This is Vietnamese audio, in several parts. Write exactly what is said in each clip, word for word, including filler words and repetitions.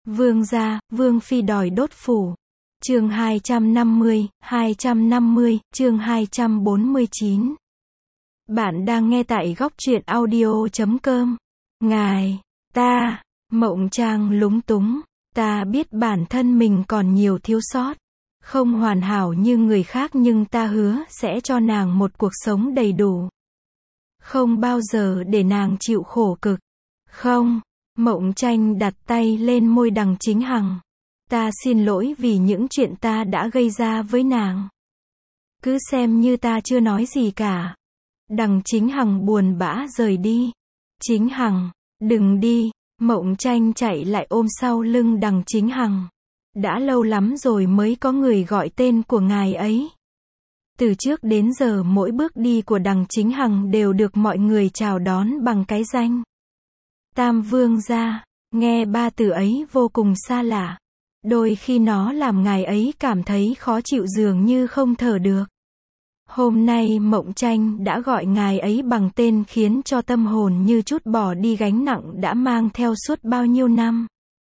Vương gia, Vương phi đòi đốt phủ. Chương hai trăm năm mươi, hai trăm năm mươi, chương hai trăm bốn mươi chín. Bạn đang nghe tại góc truyện audio chấm com. Ngài, ta, Mộng Trang lúng túng, ta biết bản thân mình còn nhiều thiếu sót, không hoàn hảo như người khác, nhưng ta hứa sẽ cho nàng một cuộc sống đầy đủ. Không bao giờ để nàng chịu khổ cực. Không. Mộng Tranh đặt tay lên môi Đằng Chính Hằng. Ta xin lỗi vì những chuyện ta đã gây ra với nàng. Cứ xem như ta chưa nói gì cả. Đằng Chính Hằng buồn bã rời đi. Chính Hằng, đừng đi. Mộng Tranh chạy lại ôm sau lưng Đằng Chính Hằng. Đã lâu lắm rồi mới có người gọi tên của ngài ấy. Từ trước đến giờ mỗi bước đi của Đằng Chính Hằng đều được mọi người chào đón bằng cái danh Tam Vương gia. Nghe ba từ ấy vô cùng xa lạ. Đôi khi nó làm ngài ấy cảm thấy khó chịu, dường như không thở được. Hôm nay Mộng Tranh đã gọi ngài ấy bằng tên, khiến cho tâm hồn như chút bỏ đi gánh nặng đã mang theo suốt bao nhiêu năm.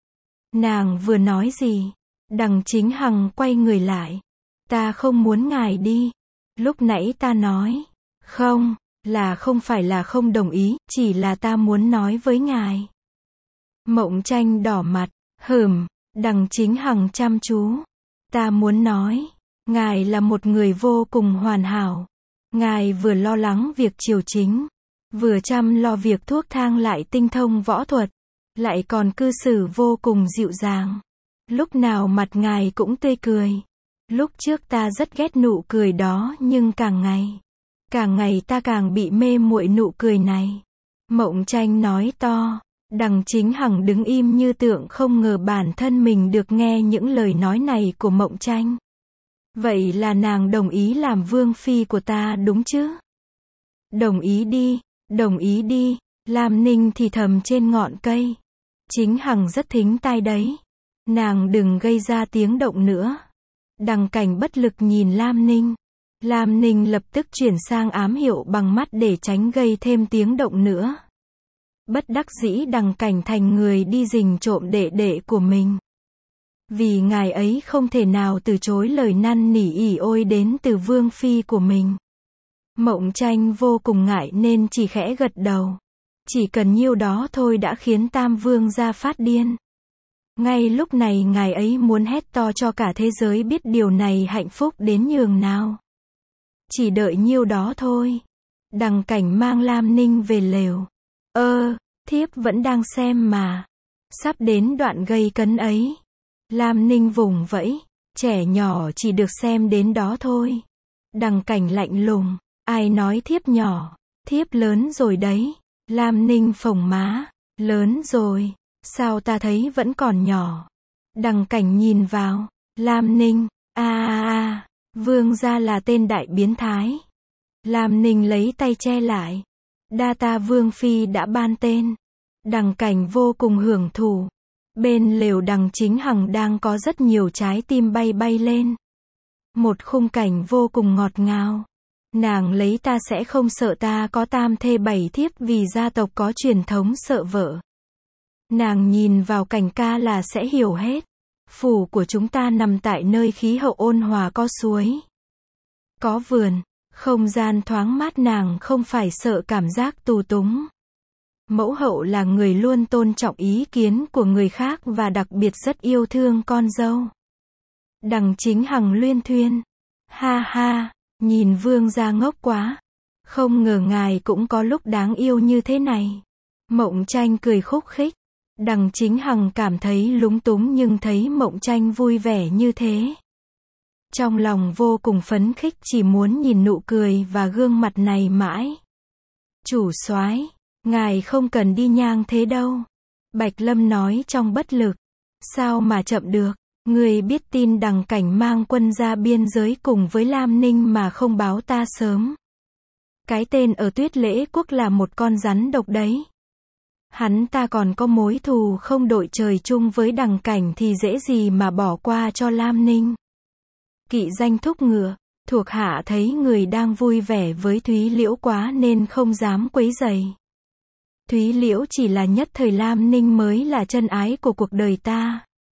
Nàng vừa nói gì? Đằng Chính Hằng quay người lại. Ta không muốn ngài đi. Lúc nãy ta nói. Không, là không phải là không đồng ý, chỉ là ta muốn nói với ngài. Mộng Tranh đỏ mặt. Hừm. Đằng Chính Hằng chăm chú. Ta muốn nói, ngài là một người vô cùng hoàn hảo. Ngài vừa lo lắng việc triều chính, vừa chăm lo việc thuốc thang, lại tinh thông võ thuật, lại còn cư xử vô cùng dịu dàng. Lúc nào mặt ngài cũng tươi cười. Lúc trước ta rất ghét nụ cười đó, nhưng càng ngày, càng ngày ta càng bị mê muội nụ cười này. Mộng Tranh nói to. Đằng Chính Hằng đứng im như tượng, không ngờ bản thân mình được nghe những lời nói này của Mộng Tranh. Vậy là nàng đồng ý làm vương phi của ta đúng chứ? Đồng ý đi, đồng ý đi. Lam Ninh thì thầm trên ngọn cây. Chính Hằng rất thính tai đấy. Nàng đừng gây ra tiếng động nữa. Đằng Cảnh bất lực nhìn Lam Ninh. Lam Ninh lập tức chuyển sang ám hiệu bằng mắt để tránh gây thêm tiếng động nữa. Bất đắc dĩ Đằng Cảnh thành người đi rình trộm đệ đệ của mình. Vì ngài ấy không thể nào từ chối lời năn nỉ ỉ ôi đến từ vương phi của mình. Mộng Tranh vô cùng ngại nên chỉ khẽ gật đầu. Chỉ cần nhiêu đó thôi đã khiến Tam Vương gia phát điên. Ngay lúc này ngài ấy muốn hét to cho cả thế giới biết điều này hạnh phúc đến nhường nào. Chỉ đợi nhiêu đó thôi. Đằng Cảnh mang Lam Ninh về lều. Ơ, thiếp vẫn đang xem mà. Sắp đến đoạn gây cấn ấy. Lam Ninh vùng vẫy. Trẻ nhỏ chỉ được xem đến đó thôi. Đằng Cảnh lạnh lùng. Ai nói thiếp nhỏ? Thiếp lớn rồi đấy. Lam Ninh phồng má. Lớn rồi. Sao ta thấy vẫn còn nhỏ? Đằng Cảnh nhìn vào. Lam Ninh. A a a. Vương gia là tên đại biến thái. Lam Ninh lấy tay che lại. Đa ta vương phi đã ban tên. Đằng Cảnh vô cùng hưởng thụ. Bên lều Đằng Chính Hằng đang có rất nhiều trái tim bay bay lên. Một khung cảnh vô cùng ngọt ngào. Nàng lấy ta sẽ không sợ ta có tam thê bảy thiếp, vì gia tộc có truyền thống sợ vợ. Nàng nhìn vào Cảnh ca là sẽ hiểu hết. Phủ của chúng ta nằm tại nơi khí hậu ôn hòa, có suối, có vườn, không gian thoáng mát, nàng không phải sợ cảm giác tù túng. Mẫu hậu là người luôn tôn trọng ý kiến của người khác và đặc biệt rất yêu thương con dâu. Đằng Chính Hằng luyên thuyên. Ha ha, nhìn vương gia ngốc quá. Không ngờ ngài cũng có lúc đáng yêu như thế này. Mộng Tranh cười khúc khích. Đằng Chính Hằng cảm thấy lúng túng nhưng thấy Mộng Tranh vui vẻ như thế. Trong lòng vô cùng phấn khích, chỉ muốn nhìn nụ cười và gương mặt này mãi. Chủ soái, ngài không cần đi nhang thế đâu. Bạch Lâm nói trong bất lực. Sao mà chậm được? Người biết tin Đằng Cảnh mang quân ra biên giới cùng với Lam Ninh mà không báo ta sớm. Cái tên ở Tuyết Lễ Quốc là một con rắn độc đấy. Hắn ta còn có mối thù không đội trời chung với Đằng Cảnh thì dễ gì mà bỏ qua cho Lam Ninh. Kỵ danh thúc ngựa, thuộc hạ thấy người đang vui vẻ với Thúy Liễu quá nên không dám quấy rầy. Thúy Liễu chỉ là nhất thời, Lam Ninh mới là chân ái của cuộc đời ta.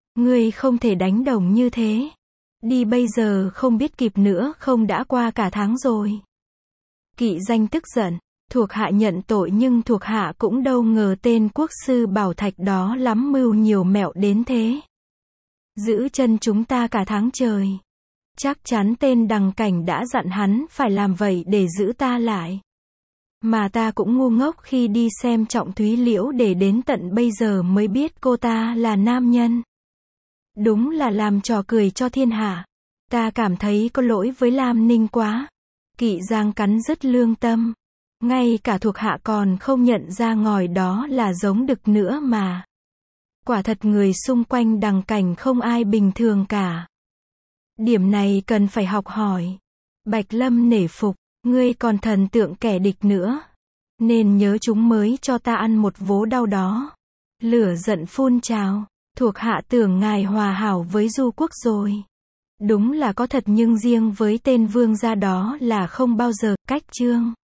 Ngươi không thể đánh đồng như thế. Đi bây giờ không biết kịp nữa, không đã qua cả tháng rồi. Kỵ danh tức giận. Thuộc hạ nhận tội, nhưng thuộc hạ cũng đâu ngờ tên quốc sư Bảo Thạch đó lắm mưu nhiều mẹo đến thế. Giữ chân chúng ta cả tháng trời. Chắc chắn tên Đằng Cảnh đã dặn hắn phải làm vậy để giữ ta lại. Mà ta cũng ngu ngốc khi đi xem Trọng Thúy Liễu, để đến tận bây giờ mới biết cô ta là nam nhân. Đúng là làm trò cười cho thiên hạ. Ta cảm thấy có lỗi với Lam Ninh quá. Kỵ Giang cắn rứt lương tâm. Ngay cả thuộc hạ còn không nhận ra ngòi đó là giống đực nữa mà. Quả thật người xung quanh Đằng Cảnh không ai bình thường cả. Điểm này cần phải học hỏi. Bạch Lâm nể phục, ngươi còn thần tượng kẻ địch nữa. Nên nhớ chúng mới cho ta ăn một vố đau đó. Lửa giận phun trào, thuộc hạ tưởng ngài hòa hảo với Du Quốc rồi. Đúng là có thật, nhưng riêng với tên vương gia đó là không bao giờ cách chương.